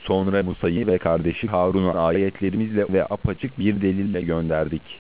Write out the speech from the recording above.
Sonra Musa'yı ve kardeşi Harun'u ayetlerimizle ve apaçık bir delille gönderdik.